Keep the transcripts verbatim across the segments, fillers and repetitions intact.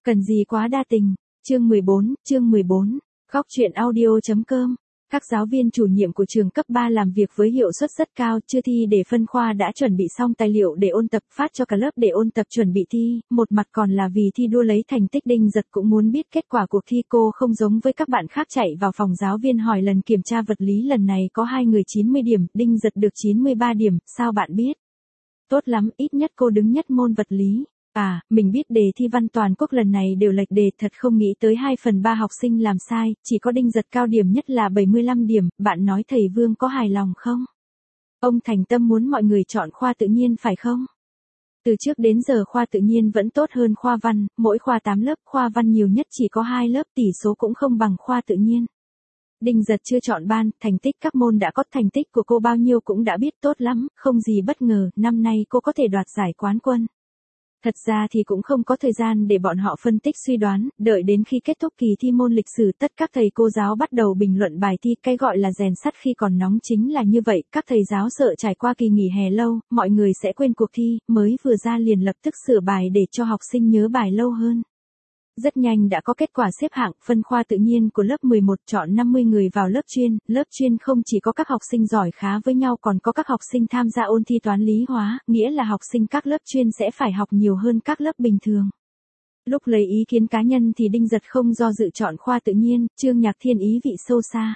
Cần gì quá đa tình. Chương mười bốn, chương mười bốn. Góc truyện audio.com. Các giáo viên chủ nhiệm của trường cấp ba làm việc với hiệu suất rất cao, chưa thi để phân khoa đã chuẩn bị xong tài liệu để ôn tập, phát cho cả lớp để ôn tập chuẩn bị thi, một mặt còn là vì thi đua lấy thành tích. Đinh Giật cũng muốn biết kết quả cuộc thi. Cô không giống với các bạn khác chạy vào phòng giáo viên hỏi lần kiểm tra vật lý lần này có hai người chín mươi điểm, Đinh Giật được chín mươi ba điểm, sao bạn biết? Tốt lắm, ít nhất cô đứng nhất môn vật lý. À, mình biết đề thi văn toàn quốc lần này đều lệch đề, thật không nghĩ tới hai phần ba học sinh làm sai, chỉ có Đinh Giật cao điểm nhất là bảy mươi lăm điểm, bạn nói thầy Vương có hài lòng không? Ông thành tâm muốn mọi người chọn khoa tự nhiên phải không? Từ trước đến giờ khoa tự nhiên vẫn tốt hơn khoa văn, mỗi khoa tám lớp, khoa văn nhiều nhất chỉ có hai lớp, tỷ số cũng không bằng khoa tự nhiên. Đinh Giật chưa chọn ban, thành tích các môn đã có, thành tích của cô bao nhiêu cũng đã biết, tốt lắm, không gì bất ngờ, năm nay cô có thể đoạt giải quán quân. Thật ra thì cũng không có thời gian để bọn họ phân tích suy đoán, đợi đến khi kết thúc kỳ thi môn lịch sử tất các thầy cô giáo bắt đầu bình luận bài thi, cái gọi là rèn sắt khi còn nóng chính là như vậy, các thầy giáo sợ trải qua kỳ nghỉ hè lâu, mọi người sẽ quên cuộc thi, mới vừa ra liền lập tức sửa bài để cho học sinh nhớ bài lâu hơn. Rất nhanh đã có kết quả xếp hạng, phân khoa tự nhiên của lớp mười một chọn năm mươi người vào lớp chuyên, lớp chuyên không chỉ có các học sinh giỏi khá với nhau còn có các học sinh tham gia ôn thi toán lý hóa, nghĩa là học sinh các lớp chuyên sẽ phải học nhiều hơn các lớp bình thường. Lúc lấy ý kiến cá nhân thì Đinh Giật không do dự chọn khoa tự nhiên, Trương Nhạc Thiên ý vị sâu xa.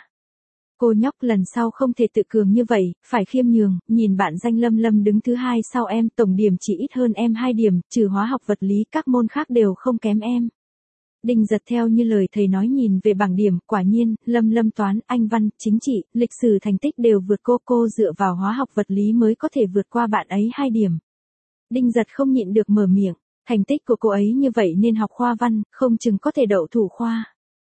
Cô nhóc lần sau không thể tự cường như vậy, phải khiêm nhường, nhìn bạn danh Lâm Lâm đứng thứ hai sau em, tổng điểm chỉ ít hơn em hai điểm, trừ hóa học vật lý các môn khác đều không kém em. Đinh Giật theo như lời thầy nói nhìn về bảng điểm, quả nhiên, Lâm Lâm toán, Anh văn, chính trị, lịch sử thành tích đều vượt cô, cô dựa vào hóa học vật lý mới có thể vượt qua bạn ấy hai điểm. Đinh Giật không nhịn được mở miệng, thành tích của cô ấy như vậy nên học khoa văn, không chừng có thể đậu thủ khoa.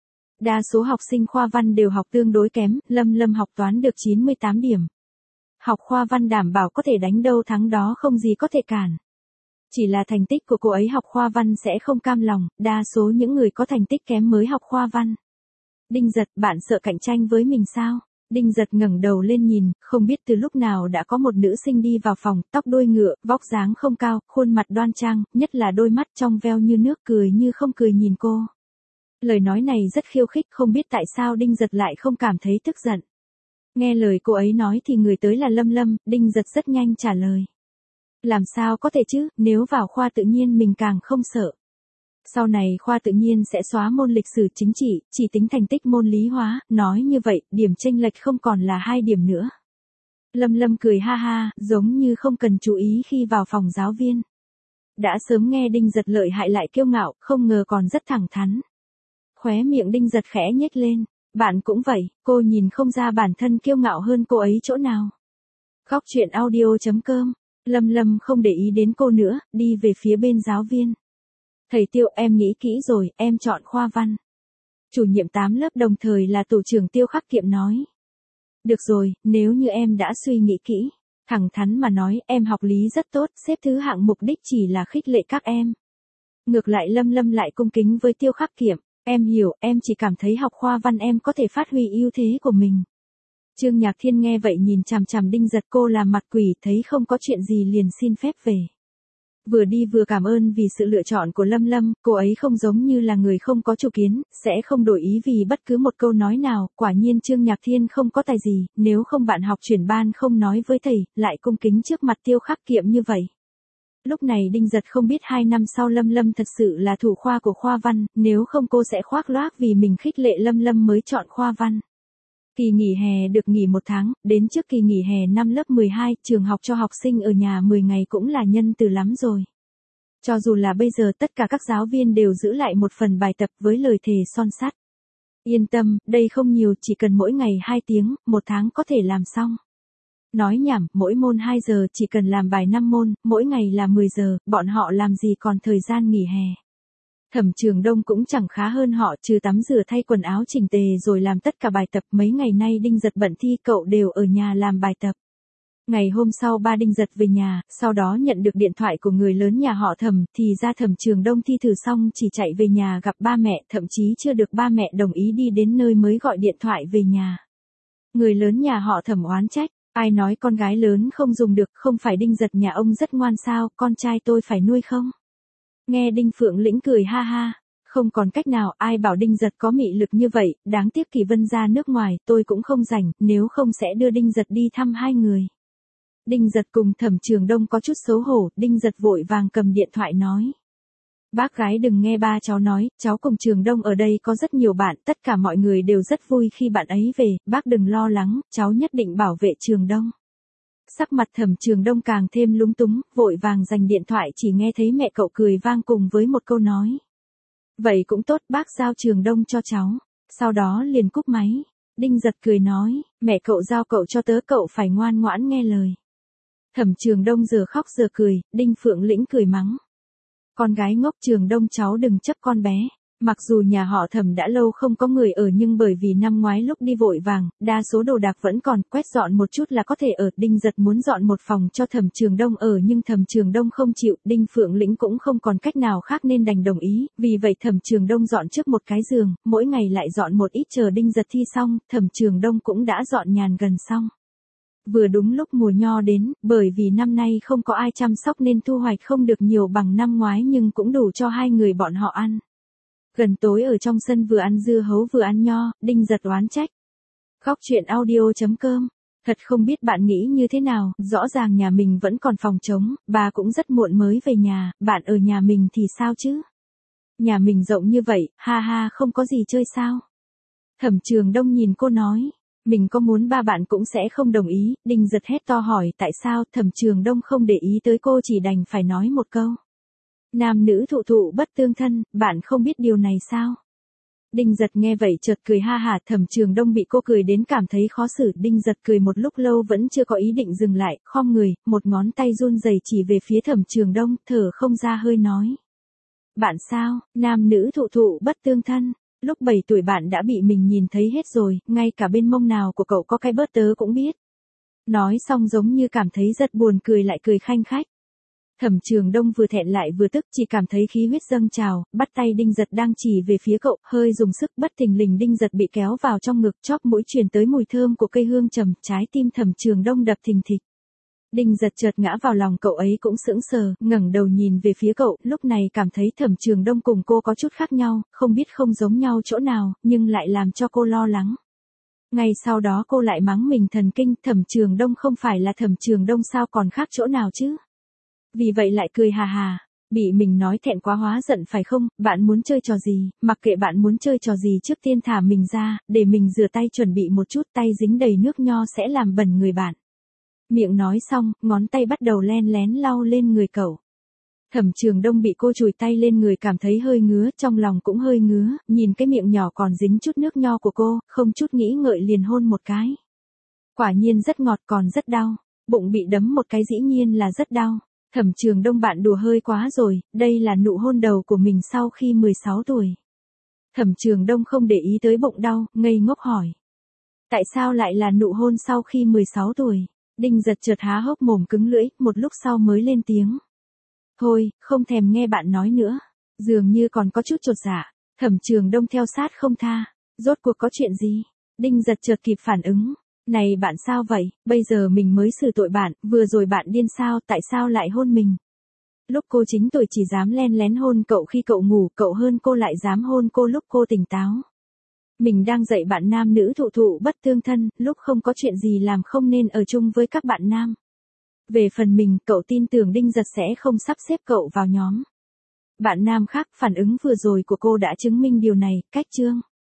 Đa số học sinh khoa văn đều học tương đối kém, Lâm Lâm học toán được chín mươi tám điểm. Học khoa văn đảm bảo có thể đánh đâu thắng đó, không gì có thể cản. Chỉ là thành tích của cô ấy học khoa văn sẽ không cam lòng, đa số những người có thành tích kém mới học khoa văn. Đinh Giật, bạn sợ cạnh tranh với mình sao? Đinh Giật ngẩng đầu lên nhìn, không biết từ lúc nào đã có một nữ sinh đi vào phòng, tóc đuôi ngựa, vóc dáng không cao, khuôn mặt đoan trang, nhất là đôi mắt trong veo như nước, cười như không cười nhìn cô. Lời nói này rất khiêu khích, không biết tại sao Đinh Giật lại không cảm thấy tức giận. Nghe lời cô ấy nói thì người tới là Lâm Lâm, Đinh Giật rất nhanh trả lời. Làm sao có thể chứ, nếu vào khoa tự nhiên mình càng không sợ. Sau này khoa tự nhiên sẽ xóa môn lịch sử chính trị, chỉ tính thành tích môn lý hóa, nói như vậy, điểm chênh lệch không còn là hai điểm nữa. Lâm Lâm cười ha ha, giống như không cần chú ý khi vào phòng giáo viên. Đã sớm nghe Đinh Giật lợi hại lại kiêu ngạo, không ngờ còn rất thẳng thắn. Khóe miệng Đinh Giật khẽ nhếch lên, bạn cũng vậy, cô nhìn không ra bản thân kiêu ngạo hơn cô ấy chỗ nào. Góc truyện audio.com. Lâm Lâm không để ý đến cô nữa, đi về phía bên giáo viên. Thầy Tiêu, em nghĩ kỹ rồi, em chọn khoa văn. Chủ nhiệm tám lớp đồng thời là tổ trưởng Tiêu Khắc Kiệm nói. Được rồi, nếu như em đã suy nghĩ kỹ, thẳng thắn mà nói, em học lý rất tốt, xếp thứ hạng mục đích chỉ là khích lệ các em. Ngược lại Lâm Lâm lại cung kính với Tiêu Khắc Kiệm, em hiểu, em chỉ cảm thấy học khoa văn em có thể phát huy ưu thế của mình. Trương Nhạc Thiên nghe vậy nhìn chằm chằm Đinh Giật, cô làm mặt quỷ, thấy không có chuyện gì liền xin phép về. Vừa đi vừa cảm ơn vì sự lựa chọn của Lâm Lâm, cô ấy không giống như là người không có chủ kiến, sẽ không đổi ý vì bất cứ một câu nói nào, quả nhiên Trương Nhạc Thiên không có tài gì, nếu không bạn học chuyển ban không nói với thầy, lại cung kính trước mặt Tiêu Khắc Kiệm như vậy. Lúc này Đinh Giật không biết hai năm sau Lâm Lâm thật sự là thủ khoa của khoa văn, nếu không cô sẽ khoác lác vì mình khích lệ Lâm Lâm mới chọn khoa văn. Kỳ nghỉ hè được nghỉ một tháng, đến trước kỳ nghỉ hè năm lớp mười hai, trường học cho học sinh ở nhà mười ngày cũng là nhân từ lắm rồi. Cho dù là bây giờ tất cả các giáo viên đều giữ lại một phần bài tập với lời thề son sắt. Yên tâm, đây không nhiều, chỉ cần mỗi ngày hai tiếng, một tháng có thể làm xong. Nói nhảm, mỗi môn hai giờ chỉ cần làm bài năm môn, mỗi ngày là mười giờ, bọn họ làm gì còn thời gian nghỉ hè. Thẩm Trường Đông cũng chẳng khá hơn họ, trừ tắm rửa thay quần áo chỉnh tề rồi làm tất cả bài tập. Mấy ngày nay Đinh Giật bận thi, cậu đều ở nhà làm bài tập. Ngày hôm sau ba Đinh Giật về nhà, sau đó nhận được điện thoại của người lớn nhà họ Thẩm, thì ra Thẩm Trường Đông thi thử xong chỉ chạy về nhà gặp ba mẹ, thậm chí chưa được ba mẹ đồng ý đi đến nơi mới gọi điện thoại về nhà. Người lớn nhà họ Thẩm oán trách, ai nói con gái lớn không dùng được, không phải Đinh Giật nhà ông rất ngoan sao, con trai tôi phải nuôi không? Nghe Đinh Phượng Lĩnh cười ha ha, Không còn cách nào, ai bảo Đinh Giật có mị lực như vậy, đáng tiếc Kỳ Vân ra nước ngoài, tôi cũng không rảnh, nếu không sẽ đưa Đinh Giật đi thăm hai người. Đinh Giật cùng Thẩm Trường Đông có chút xấu hổ, Đinh Giật vội vàng cầm điện thoại nói. Bác gái đừng nghe ba cháu nói, cháu cùng Trường Đông ở đây có rất nhiều bạn, tất cả mọi người đều rất vui khi bạn ấy về, bác đừng lo lắng, cháu nhất định bảo vệ Trường Đông. Sắc mặt Thẩm Trường Đông càng thêm lúng túng, vội vàng giành điện thoại chỉ nghe thấy mẹ cậu cười vang cùng với một câu nói. Vậy cũng tốt, bác giao Trường Đông cho cháu. Sau đó liền cúp máy. Đinh Giật cười nói, mẹ cậu giao cậu cho tớ, cậu phải ngoan ngoãn nghe lời. Thẩm Trường Đông giờ khóc giờ cười, Đinh Phượng Lĩnh cười mắng. Con gái ngốc, Trường Đông cháu đừng chấp con bé. Mặc dù nhà họ Thẩm đã lâu không có người ở nhưng bởi vì năm ngoái lúc đi vội vàng, đa số đồ đạc vẫn còn, quét dọn một chút là có thể ở. Đinh Giật muốn dọn một phòng cho Thẩm Trường Đông ở nhưng Thẩm Trường Đông không chịu, Đinh Phượng Lĩnh cũng không còn cách nào khác nên đành đồng ý, vì vậy Thẩm Trường Đông dọn trước một cái giường, mỗi ngày lại dọn một ít chờ Đinh Giật thi xong, Thẩm Trường Đông cũng đã dọn nhàn gần xong. Vừa đúng lúc mùa nho đến, bởi vì năm nay không có ai chăm sóc nên thu hoạch không được nhiều bằng năm ngoái nhưng cũng đủ cho hai người bọn họ ăn. Gần tối ở trong sân vừa ăn dưa hấu vừa ăn nho, Đinh Giật oán trách. Khóc chuyện audio chấm com. Thật không biết bạn nghĩ như thế nào, rõ ràng nhà mình vẫn còn phòng trống, bà cũng rất muộn mới về nhà, bạn ở nhà mình thì sao chứ? Nhà mình rộng như vậy, ha ha không có gì chơi sao? Thẩm Trường Đông nhìn cô nói, mình có muốn ba bạn cũng sẽ không đồng ý, Đinh Giật hét to hỏi tại sao, Thẩm Trường Đông không để ý tới cô chỉ đành phải nói một câu. Nam nữ thụ thụ bất tương thân, bạn không biết điều này sao? Đinh Giật nghe vậy chợt cười ha hả, Thẩm Trường Đông bị cô cười đến cảm thấy khó xử, Đinh Giật cười một lúc lâu vẫn chưa có ý định dừng lại, khom người, một ngón tay run rẩy chỉ về phía Thẩm Trường Đông, thở không ra hơi nói. Bạn sao, nam nữ thụ thụ bất tương thân, lúc bảy tuổi bạn đã bị mình nhìn thấy hết rồi, ngay cả bên mông nào của cậu có cái bớt tớ cũng biết. Nói xong giống như cảm thấy rất buồn cười lại cười khanh khách. Thẩm Trường Đông vừa thẹn lại vừa tức, chỉ cảm thấy khí huyết dâng trào, bắt tay Đinh Giật đang chỉ về phía cậu, hơi dùng sức, bất thình lình Đinh Giật bị kéo vào trong ngực, chóp mũi truyền tới mùi thơm của cây hương trầm, trái tim Thẩm Trường Đông đập thình thịch. Đinh Giật chợt ngã vào lòng cậu ấy cũng sững sờ, ngẩng đầu nhìn về phía cậu, lúc này cảm thấy Thẩm Trường Đông cùng cô có chút khác nhau, không biết không giống nhau chỗ nào, nhưng lại làm cho cô lo lắng. Ngay sau đó cô lại mắng mình thần kinh, Thẩm Trường Đông không phải là Thẩm Trường Đông sao còn khác chỗ nào chứ? Vì vậy lại cười hà hà, bị mình nói thẹn quá hóa giận phải không, bạn muốn chơi trò gì, mặc kệ bạn muốn chơi trò gì trước tiên thả mình ra, để mình rửa tay chuẩn bị một chút, tay dính đầy nước nho sẽ làm bẩn người bạn. Miệng nói xong, ngón tay bắt đầu len lén lau lên người cậu. Thẩm Trường Đông bị cô chùi tay lên người cảm thấy hơi ngứa, trong lòng cũng hơi ngứa, nhìn cái miệng nhỏ còn dính chút nước nho của cô, không chút nghĩ ngợi liền hôn một cái. Quả nhiên rất ngọt còn rất đau, bụng bị đấm một cái dĩ nhiên là rất đau. Thẩm Trường Đông bạn đùa hơi quá rồi, đây là nụ hôn đầu của mình sau khi mười sáu tuổi. Thẩm Trường Đông không để ý tới bụng đau, ngây ngốc hỏi. Tại sao lại là nụ hôn sau khi mười sáu tuổi? Đinh Giật chợt há hốc mồm cứng lưỡi, một lúc sau mới lên tiếng. Thôi, không thèm nghe bạn nói nữa. Dường như còn có chút chột dạ. Thẩm Trường Đông theo sát không tha. Rốt cuộc có chuyện gì? Đinh Giật chợt kịp phản ứng. Này bạn sao vậy, bây giờ mình mới xử tội bạn, vừa rồi bạn điên sao, tại sao lại hôn mình? Lúc cô chính tuổi chỉ dám len lén hôn cậu khi cậu ngủ, cậu hơn cô lại dám hôn cô lúc cô tỉnh táo. Mình đang dạy bạn nam nữ thụ thụ bất tương thân, lúc không có chuyện gì làm không nên ở chung với các bạn nam. Về phần mình, cậu tin tưởng Đinh Giật sẽ không sắp xếp cậu vào nhóm bạn nam khác, phản ứng vừa rồi của cô đã chứng minh điều này, cách chương.